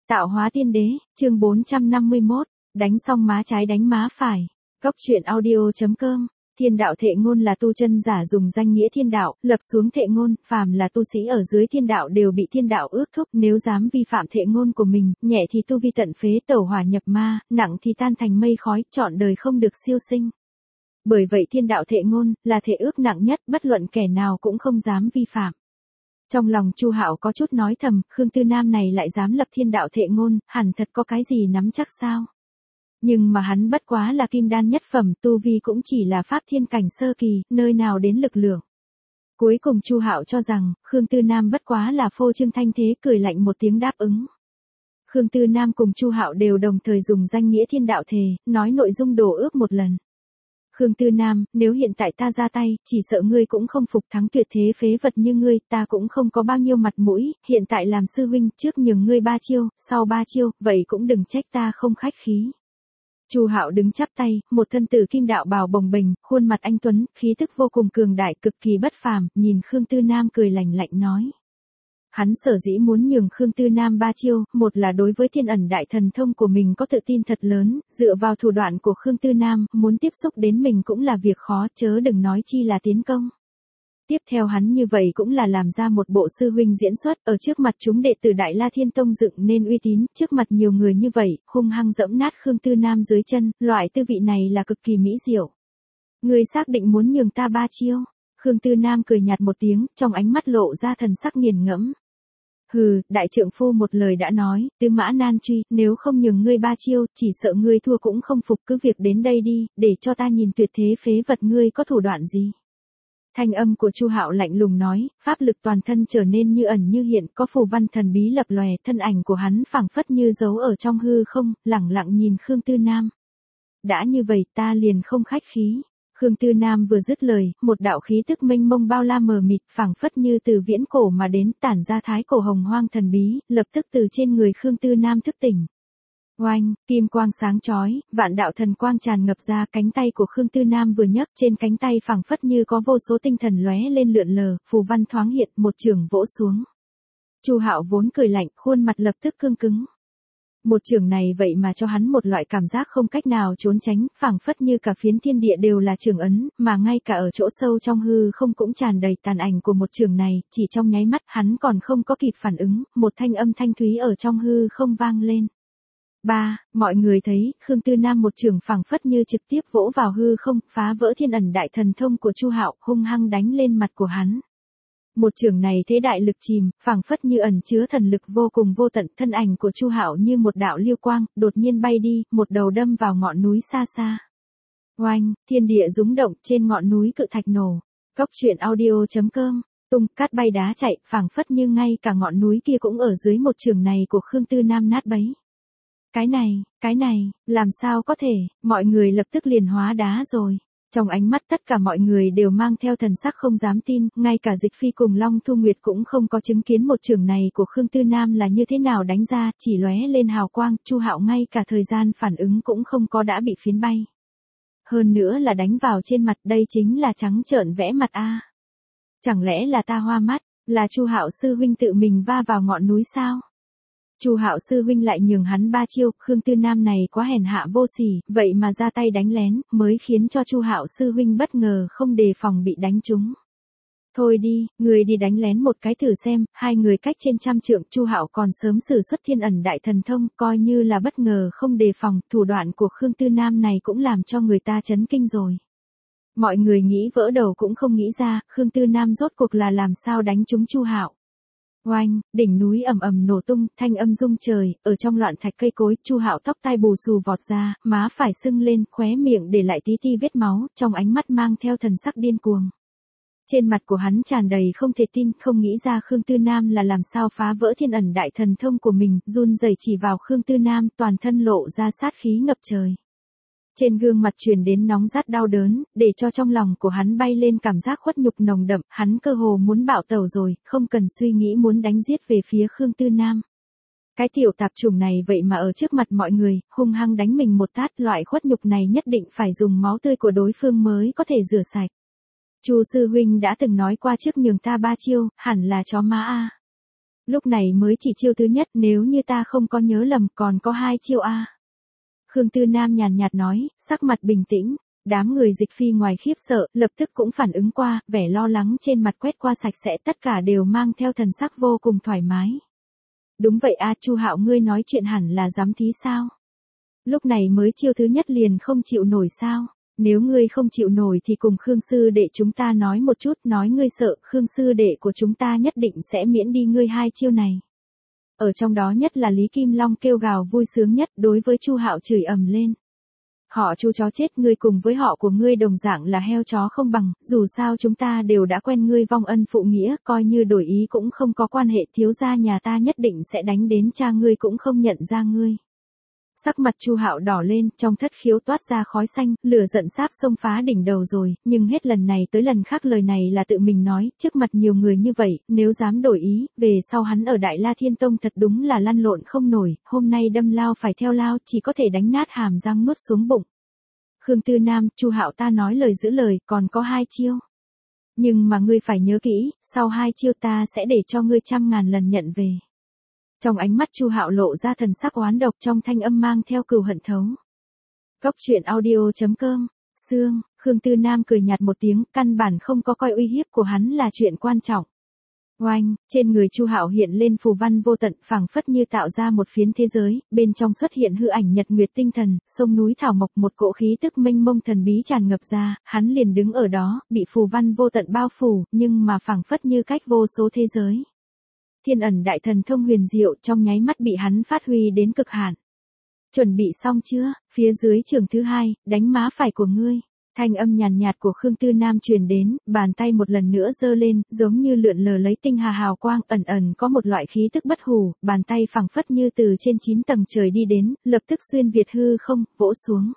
Tạo hóa tiên đế, chương 451, đánh xong má trái đánh má phải. Cốc truyện audio.com. Thiên đạo thệ ngôn là tu chân giả dùng danh nghĩa thiên đạo, lập xuống thệ ngôn, phàm là tu sĩ ở dưới thiên đạo đều bị thiên đạo ước thúc, nếu dám vi phạm thệ ngôn của mình, nhẹ thì tu vi tận phế tẩu hỏa nhập ma, nặng thì tan thành mây khói, trọn đời không được siêu sinh. Bởi vậy thiên đạo thệ ngôn, là thệ ước nặng nhất, bất luận kẻ nào cũng không dám vi phạm. Trong lòng Chu Hạo có chút nói thầm, Khương Tư Nam này lại dám lập thiên đạo thệ ngôn, hẳn thật có cái gì nắm chắc sao? Nhưng mà hắn bất quá là kim đan nhất phẩm, tu vi cũng chỉ là pháp thiên cảnh sơ kỳ, nơi nào đến lực lượng. Cuối cùng Chu Hạo cho rằng, Khương Tư Nam bất quá là phô trương thanh thế, cười lạnh một tiếng đáp ứng. Khương Tư Nam cùng Chu Hạo đều đồng thời dùng danh nghĩa thiên đạo thề, nói nội dung đổ ước một lần. Khương Tư Nam, nếu hiện tại ta ra tay, chỉ sợ ngươi cũng không phục thắng tuyệt thế phế vật như ngươi, ta cũng không có bao nhiêu mặt mũi, hiện tại làm sư huynh, trước nhường ngươi 3 chiêu, sau 3 chiêu, vậy cũng đừng trách ta không khách khí. Chu Hạo đứng chắp tay, một thân tử kim đạo bào bồng bềnh, khuôn mặt anh tuấn, khí tức vô cùng cường đại, cực kỳ bất phàm, nhìn Khương Tư Nam cười lạnh lạnh nói. Hắn sở dĩ muốn nhường Khương Tư Nam 3 chiêu, một là đối với thiên ẩn đại thần thông của mình có tự tin thật lớn, dựa vào thủ đoạn của Khương Tư Nam, muốn tiếp xúc đến mình cũng là việc khó, chớ đừng nói chi là tiến công. Tiếp theo hắn như vậy cũng là làm ra một bộ sư huynh diễn xuất, ở trước mặt chúng đệ tử Đại La Thiên Tông dựng nên uy tín, trước mặt nhiều người như vậy, hung hăng dẫm nát Khương Tư Nam dưới chân, loại tư vị này là cực kỳ mỹ diệu. Ngươi xác định muốn nhường ta 3 chiêu? Khương Tư Nam cười nhạt một tiếng, trong ánh mắt lộ ra thần sắc nghiền ngẫm. Hừ, đại trượng phu một lời đã nói, tư mã nan truy, nếu không nhường ngươi 3 chiêu, chỉ sợ ngươi thua cũng không phục, cứ việc đến đây đi, để cho ta nhìn tuyệt thế phế vật ngươi có thủ đoạn gì. Thanh âm của Chu Hạo lạnh lùng nói, pháp lực toàn thân trở nên như ẩn như hiện, có phù văn thần bí lập lòe, thân ảnh của hắn phảng phất như giấu ở trong hư không, lẳng lặng nhìn Khương Tư Nam. Đã như vậy ta liền không khách khí. Khương Tư Nam vừa dứt lời, một đạo khí tức mênh mông bao la mờ mịt, phảng phất như từ viễn cổ mà đến, tản ra thái cổ hồng hoang thần bí, lập tức từ trên người Khương Tư Nam thức tỉnh. Oanh, kim quang sáng chói, vạn đạo thần quang tràn ngập ra, cánh tay của Khương Tư Nam vừa nhấc, trên cánh tay phảng phất như có vô số tinh thần lóe lên lượn lờ, phù văn thoáng hiện, một chưởng vỗ xuống. Chu Hạo vốn cười lạnh, khuôn mặt lập tức cương cứng. Một chưởng này vậy mà cho hắn một loại cảm giác không cách nào trốn tránh, phảng phất như cả phiến thiên địa đều là chưởng ấn, mà ngay cả ở chỗ sâu trong hư không cũng tràn đầy tàn ảnh của một chưởng này, chỉ trong nháy mắt hắn còn không có kịp phản ứng, một thanh âm thanh thúy ở trong hư không vang lên. Mọi người thấy, Khương Tư Nam một chưởng phảng phất như trực tiếp vỗ vào hư không, phá vỡ thiên ẩn đại thần thông của Chu Hạo, hung hăng đánh lên mặt của hắn. Một chưởng này thế đại lực chìm, phảng phất như ẩn chứa thần lực vô cùng vô tận, thân ảnh của Chu Hạo như một đạo lưu quang, đột nhiên bay đi, một đầu đâm vào ngọn núi xa xa. Oanh, thiên địa rúng động, trên ngọn núi cự thạch nổ. Cốc truyện audio.com. Tung cát bay đá chạy, phảng phất như ngay cả ngọn núi kia cũng ở dưới một chưởng này của Khương Tư Nam nát bấy. Cái này, làm sao có thể, mọi người lập tức liền hóa đá rồi. Trong ánh mắt tất cả mọi người đều mang theo thần sắc không dám tin, ngay cả Dịch Phi cùng Long Thu Nguyệt cũng không có chứng kiến một chưởng này của Khương Tư Nam là như thế nào đánh ra, chỉ lóe lên hào quang, Chu Hạo ngay cả thời gian phản ứng cũng không có đã bị phiến bay. Hơn nữa là đánh vào trên mặt, đây chính là trắng trợn vẽ mặt a. Chẳng lẽ là ta hoa mắt, là Chu Hạo sư huynh tự mình va vào ngọn núi sao? Chu Hạo sư huynh lại nhường hắn 3 chiêu, Khương Tư Nam này quá hèn hạ vô sỉ, vậy mà ra tay đánh lén, mới khiến cho Chu Hạo sư huynh bất ngờ không đề phòng bị đánh trúng. Thôi đi, người đi đánh lén một cái thử xem, hai người cách trên 100 trượng, Chu Hạo còn sớm sử xuất thiên ẩn đại thần thông, coi như là bất ngờ không đề phòng, thủ đoạn của Khương Tư Nam này cũng làm cho người ta chấn kinh rồi. Mọi người nghĩ vỡ đầu cũng không nghĩ ra, Khương Tư Nam rốt cuộc là làm sao đánh trúng Chu Hạo. Oanh, đỉnh núi ầm ầm nổ tung, thanh âm rung trời, ở trong loạn thạch cây cối, Chu Hạo tóc tai bù xù vọt ra, má phải sưng lên, khóe miệng để lại tí ti vết máu, trong ánh mắt mang theo thần sắc điên cuồng. Trên mặt của hắn tràn đầy không thể tin, không nghĩ ra Khương Tư Nam là làm sao phá vỡ thiên ẩn đại thần thông của mình, run rẩy chỉ vào Khương Tư Nam, toàn thân lộ ra sát khí ngập trời. Trên gương mặt truyền đến nóng rát đau đớn, để cho trong lòng của hắn bay lên cảm giác khuất nhục nồng đậm, hắn cơ hồ muốn bạo tẩu rồi, không cần suy nghĩ muốn đánh giết về phía Khương Tư Nam. Cái tiểu tạp chủng này vậy mà ở trước mặt mọi người, hung hăng đánh mình một tát, loại khuất nhục này nhất định phải dùng máu tươi của đối phương mới có thể rửa sạch. Chu sư huynh đã từng nói qua trước nhường ta 3 chiêu, hẳn là chó má a. Lúc này mới chỉ chiêu thứ nhất, nếu như ta không có nhớ lầm còn có 2 chiêu a. Khương Tư Nam nhàn nhạt nói, sắc mặt bình tĩnh. Đám người Dịch Phi ngoài khiếp sợ, lập tức cũng phản ứng qua, vẻ lo lắng trên mặt quét qua sạch sẽ, tất cả đều mang theo thần sắc vô cùng thoải mái. Đúng vậy a, Chu Hạo ngươi nói chuyện hẳn là dám thí sao? Lúc này mới chiêu thứ nhất liền không chịu nổi sao? Nếu ngươi không chịu nổi thì cùng Khương sư đệ chúng ta nói một chút, nói ngươi sợ, Khương sư đệ của chúng ta nhất định sẽ miễn đi ngươi 2 chiêu này. Ở trong đó nhất là Lý Kim Long kêu gào vui sướng nhất, đối với Chu Hạo chửi ầm lên. Họ Chu chó chết, ngươi cùng với họ của ngươi đồng dạng là heo chó không bằng, dù sao chúng ta đều đã quen ngươi vong ân phụ nghĩa, coi như đổi ý cũng không có quan hệ, thiếu gia nhà ta nhất định sẽ đánh đến cha ngươi cũng không nhận ra ngươi. Sắc mặt Chu Hạo đỏ lên, trong thất khiếu toát ra khói xanh, lửa giận sáp xông phá đỉnh đầu rồi, nhưng hết lần này tới lần khác lời này là tự mình nói, trước mặt nhiều người như vậy, nếu dám đổi ý, về sau hắn ở Đại La Thiên Tông thật đúng là lăn lộn không nổi, hôm nay đâm lao phải theo lao, chỉ có thể đánh nát hàm răng nuốt xuống bụng. Khương Tư Nam, Chu Hạo ta nói lời giữ lời, còn có 2 chiêu. Nhưng mà ngươi phải nhớ kỹ, sau 2 chiêu ta sẽ để cho ngươi 100.000 lần nhận về. Trong ánh mắt Chu Hạo lộ ra thần sắc oán độc, trong thanh âm mang theo cừu hận thấu. Cốc truyện audio.com, Sương, Khương Tư Nam cười nhạt một tiếng, căn bản không có coi uy hiếp của hắn là chuyện quan trọng. Oanh, trên người Chu Hạo hiện lên phù văn vô tận, phảng phất như tạo ra một phiến thế giới, bên trong xuất hiện hư ảnh nhật nguyệt tinh thần, sông núi thảo mộc, một cỗ khí tức mênh mông thần bí tràn ngập ra, hắn liền đứng ở đó, bị phù văn vô tận bao phủ, nhưng mà phảng phất như cách vô số thế giới. Thiên ẩn đại thần thông huyền diệu trong nháy mắt bị hắn phát huy đến cực hạn. Chuẩn bị xong chưa? Phía dưới trường thứ 2, đánh má phải của ngươi. Thanh âm nhàn nhạt của Khương Tư Nam truyền đến, bàn tay một lần nữa giơ lên, giống như lượn lờ lấy tinh hà hào quang, ẩn ẩn có một loại khí tức bất hủ, bàn tay phẳng phất như từ trên 9 tầng trời đi đến, lập tức xuyên việt hư không, vỗ xuống.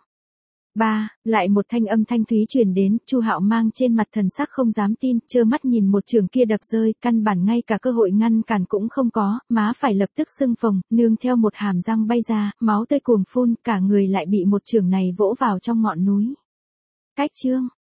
Lại một thanh âm thanh thúy truyền đến, Chu Hạo mang trên mặt thần sắc không dám tin, trơ mắt nhìn một trường kia đập rơi, căn bản ngay cả cơ hội ngăn cản cũng không có, má phải lập tức sưng phồng, nương theo một hàm răng bay ra, máu tươi cuồng phun, cả người lại bị một trường này vỗ vào trong ngọn núi. Cách chương